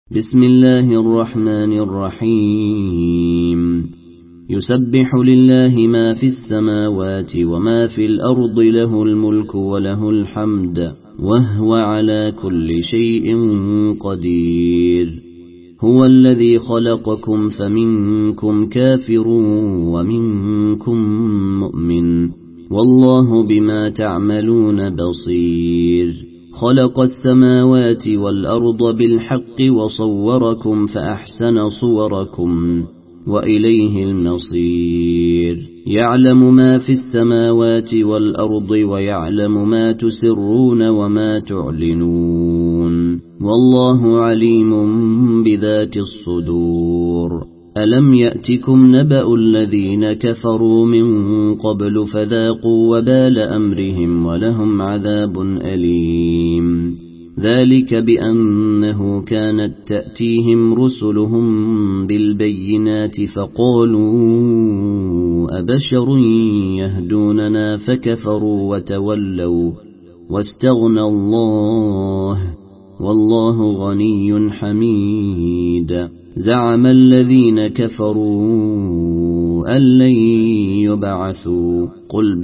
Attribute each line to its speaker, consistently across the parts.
Speaker 1: بسم الله الرحمن الرحيم يسبح لله ما في السماوات وما في الأرض له الملك وله الحمد وهو على كل شيء قدير هو الذي خلقكم فمنكم كافر ومنكم مؤمن والله بما تعملون بصير خلق السماوات والأرض بالحق وصوركم فأحسن صوركم وإليه المصير يعلم ما في السماوات والأرض ويعلم ما تسرون وما تعلنون والله عليم بذات الصدور ألم يأتكم نبأ الذين كفروا من قبل فذاقوا وبال أمرهم ولهم عذاب أليم ذلك بأنه كانت تأتيهم رسلهم بالبينات فقالوا أبشر يهدوننا فكفروا وتولوا واستغنى الله والله غني حميد زعم الذين كفروا أن لن يبعثوا قل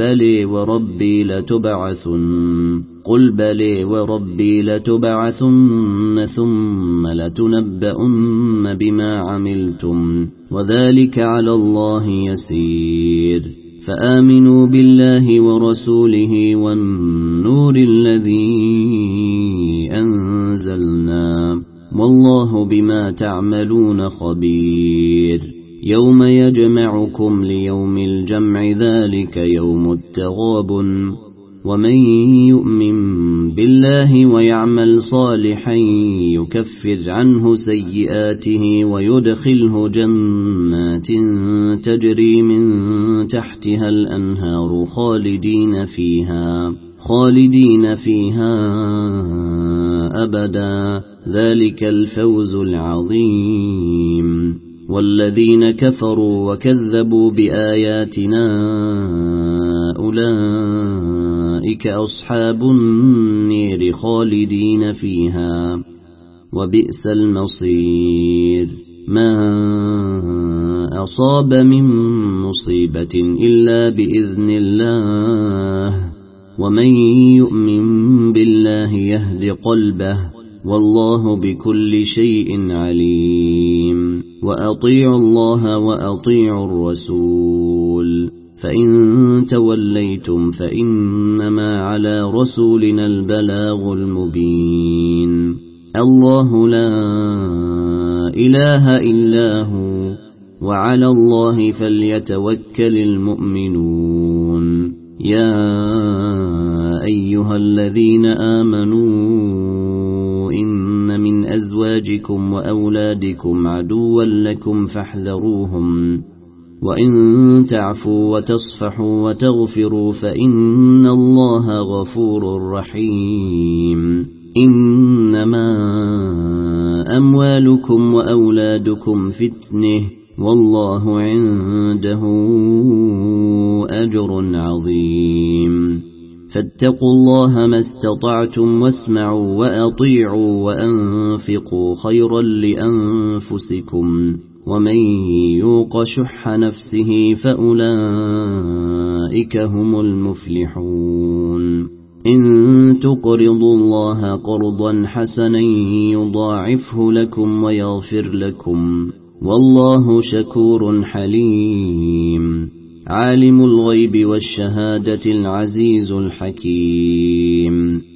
Speaker 1: بلي وربي لتبعثن ثم لتنبؤن بما عملتم وذلك على الله يسير فآمنوا بالله ورسوله والنور الذي أنزلنا والله بما تعملون خبير يوم يجمعكم ليوم الجمع ذلك يوم التغابن ومن يؤمن بالله ويعمل صالحا يكفر عنه سيئاته ويدخله جنات تجري من تحتها الأنهار خالدين فيها أبدا ذلك الفوز العظيم والذين كفروا وكذبوا بآياتنا أولئك أصحاب النير خالدين فيها وبئس المصير ما أصاب من مصيبة إلا بإذن الله ومن يؤمن بالله يهد قلبه والله بكل شيء عليم وأطيعوا الله وأطيعوا الرسول فإن توليتم فإنما على رسولنا البلاغ المبين الله لا إله إلا هو وعلى الله فليتوكل المؤمنون يا أيها الذين آمنوا إن من أزواجكم وأولادكم عدوا لكم فاحذروهم وإن تعفوا وتصفحوا وتغفروا فإن الله غفور رحيم إنما أموالكم وأولادكم فتنة والله عنده أجر عظيم فاتقوا الله ما استطعتم واسمعوا وأطيعوا وأنفقوا خيرا لأنفسكم ومن يوق شح نفسه فأولئك هم المفلحون إن تقرضوا الله قرضا حسنا يضاعفه لكم ويغفر لكم والله شكور حليم عالم الغيب والشهادة العزيز الحكيم